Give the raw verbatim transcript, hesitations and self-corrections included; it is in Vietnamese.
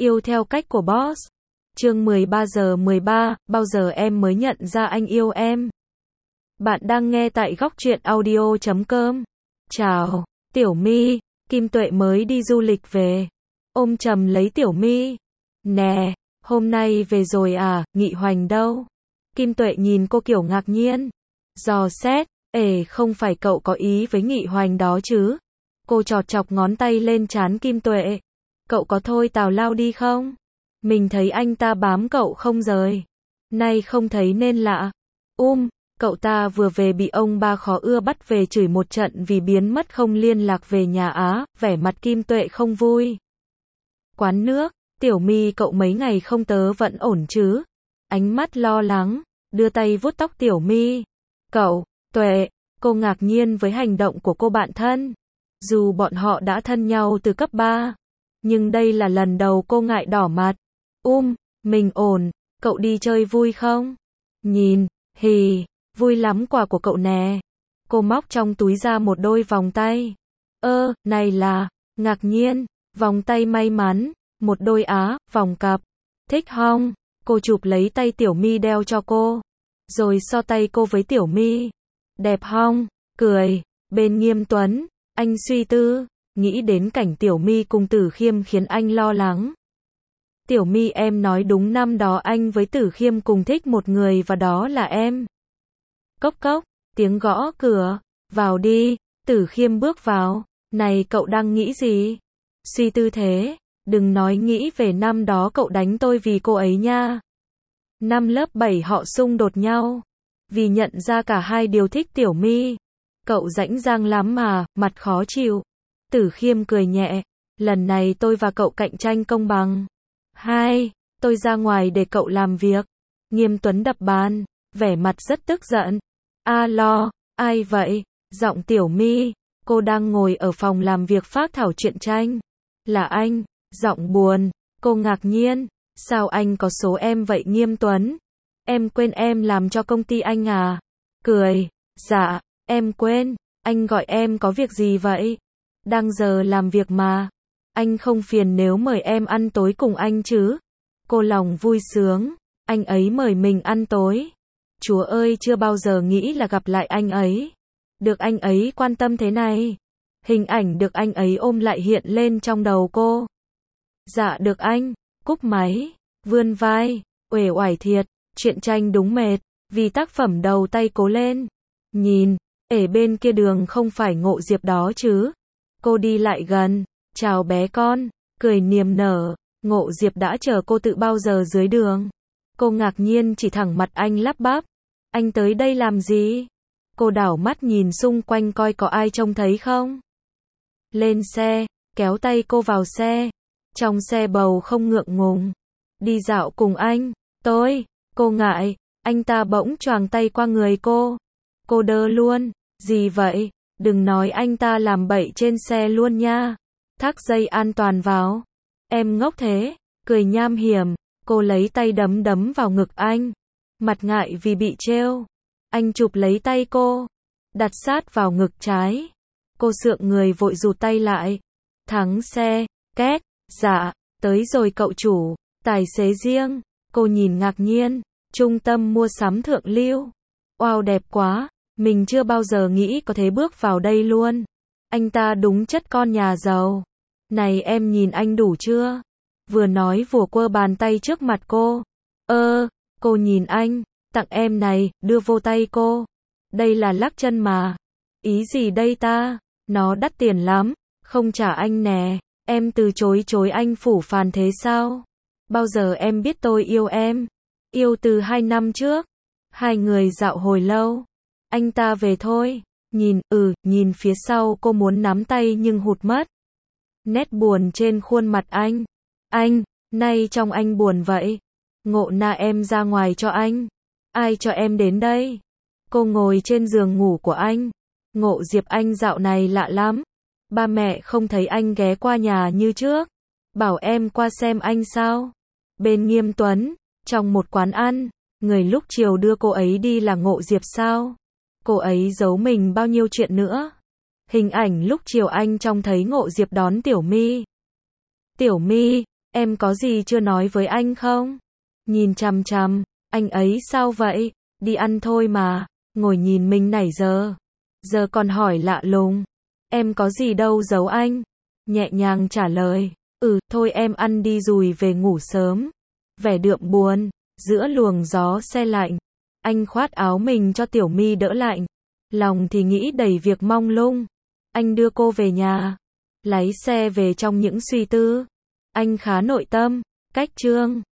Yêu theo cách của boss. Chương mười ba giờ mười ba, bao giờ em mới nhận ra anh yêu em? Bạn đang nghe tại góc truyện audio chấm com. Chào, Tiểu My, Kim Tuệ mới đi du lịch về. Ôm chầm lấy Tiểu My. Nè, hôm nay về rồi à, Nghị Hoành đâu? Kim Tuệ nhìn cô kiểu ngạc nhiên. Dò xét, ể không phải cậu có ý với Nghị Hoành đó chứ? Cô chọt chọc ngón tay lên trán Kim Tuệ. Cậu có thôi tào lao đi không? Mình thấy anh ta bám cậu không rời. Nay không thấy nên lạ. Um, cậu ta vừa về bị ông ba khó ưa bắt về chửi một trận vì biến mất không liên lạc về nhà á, vẻ mặt Kim Tuệ không vui. Quán nước, Tiểu My cậu mấy ngày không tớ vẫn ổn chứ? Ánh mắt lo lắng, đưa tay vuốt tóc Tiểu My. Cậu, Tuệ, cô ngạc nhiên với hành động của cô bạn thân. Dù bọn họ đã thân nhau từ cấp ba, nhưng đây là lần đầu cô ngại đỏ mặt. Um, mình ổn, cậu đi chơi vui không? Nhìn, hì, vui lắm quà của cậu nè. Cô móc trong túi ra một đôi vòng tay. Ơ, này là, ngạc nhiên, vòng tay may mắn, một đôi á, vòng cặp. Thích không? Cô chụp lấy tay Tiểu My đeo cho cô. Rồi so tay cô với Tiểu My. Đẹp không? Cười, bên Nghiêm Tuấn, anh suy tư, nghĩ đến cảnh Tiểu My cùng Tử Khiêm khiến anh lo lắng. Tiểu My em nói đúng, năm đó anh với Tử Khiêm cùng thích một người và đó là em. Cốc cốc, tiếng gõ cửa, vào đi, Tử Khiêm bước vào, này cậu đang nghĩ gì? Suy tư thế, đừng nói nghĩ về năm đó cậu đánh tôi vì cô ấy nha. Năm lớp bảy họ xung đột nhau, vì nhận ra cả hai đều thích Tiểu My. Cậu rãnh rang lắm mà, mặt khó chịu. Tử Khiêm cười nhẹ, lần này tôi và cậu cạnh tranh công bằng. Hai, tôi ra ngoài để cậu làm việc. Nghiêm Tuấn đập bàn, vẻ mặt rất tức giận. A lo, ai vậy? Giọng Tiểu My, cô đang ngồi ở phòng làm việc phác thảo truyện tranh. Là anh, giọng buồn, cô ngạc nhiên. Sao anh có số em vậy Nghiêm Tuấn? Em quên em làm cho công ty anh à? Cười, dạ, em quên, anh gọi em có việc gì vậy? Đang giờ làm việc mà. Anh không phiền nếu mời em ăn tối cùng anh chứ? Cô lòng vui sướng, anh ấy mời mình ăn tối. Chúa ơi, chưa bao giờ nghĩ là gặp lại anh ấy. Được anh ấy quan tâm thế này. Hình ảnh được anh ấy ôm lại hiện lên trong đầu cô. Dạ được anh, cúp máy, vươn vai, uể oải thiệt, truyện tranh đúng mệt, vì tác phẩm đầu tay cố lên. Nhìn, ở bên kia đường không phải Ngộ Diệp đó chứ? Cô đi lại gần, chào bé con, cười niềm nở. Ngộ Diệp đã chờ cô tự bao giờ dưới đường. Cô ngạc nhiên chỉ thẳng mặt anh lắp bắp. Anh tới đây làm gì? Cô đảo mắt nhìn xung quanh coi có ai trông thấy không. Lên xe, kéo tay cô vào xe. Trong xe bầu không ngượng ngùng. Đi dạo cùng anh, tôi, cô ngại, anh ta bỗng choàng tay qua người cô. Cô đơ luôn, gì vậy? Đừng nói anh ta làm bậy trên xe luôn nha. Thắt dây an toàn vào. Em ngốc thế, cười nham hiểm, cô lấy tay đấm đấm vào ngực anh. Mặt ngại vì bị trêu. Anh chụp lấy tay cô, đặt sát vào ngực trái. Cô sượng người vội rụt tay lại. Thắng xe, két, dạ, tới rồi cậu chủ, tài xế riêng. Cô nhìn ngạc nhiên, trung tâm mua sắm thượng lưu. Wow, đẹp quá, mình chưa bao giờ nghĩ có thể bước vào đây luôn. Anh ta đúng chất con nhà giàu. Này em nhìn anh đủ chưa? Vừa nói vừa quơ bàn tay trước mặt cô. Ơ, cô nhìn anh, tặng em này, đưa vô tay cô. Đây là lắc chân mà. Ý gì đây ta? Nó đắt tiền lắm, không trả anh nè. Em từ chối chối anh phủ phàn thế sao? Bao giờ em biết tôi yêu em? Yêu từ hai năm trước. Hai người dạo hồi lâu. Anh ta về thôi. Nhìn, ừ, nhìn phía sau cô muốn nắm tay nhưng hụt mất. Nét buồn trên khuôn mặt anh. Anh, nay trông anh buồn vậy. Ngộ na em ra ngoài cho anh. Ai cho em đến đây? Cô ngồi trên giường ngủ của anh. Ngộ Diệp anh dạo này lạ lắm. Ba mẹ không thấy anh ghé qua nhà như trước. Bảo em qua xem anh sao? Bên Nghiêm Tuấn, trong một quán ăn, người lúc chiều đưa cô ấy đi là Ngộ Diệp sao? Cô ấy giấu mình bao nhiêu chuyện nữa? Hình ảnh lúc chiều anh trông thấy Ngộ Diệp đón Tiểu My. Tiểu My, Em có gì chưa nói với anh không? Nhìn chằm chằm, anh ấy sao vậy? Đi ăn thôi mà, ngồi nhìn mình nãy giờ. Giờ còn hỏi lạ lùng. Em có gì đâu giấu anh. Nhẹ nhàng trả lời, ừ, thôi em ăn đi rồi về ngủ sớm. Vẻ đượm buồn, giữa luồng gió se lạnh. Anh khoát áo mình cho Tiểu My đỡ lạnh. Lòng thì nghĩ đầy việc mong lung. Anh đưa cô về nhà. Lái xe về trong những suy tư. Anh khá nội tâm. Cách chương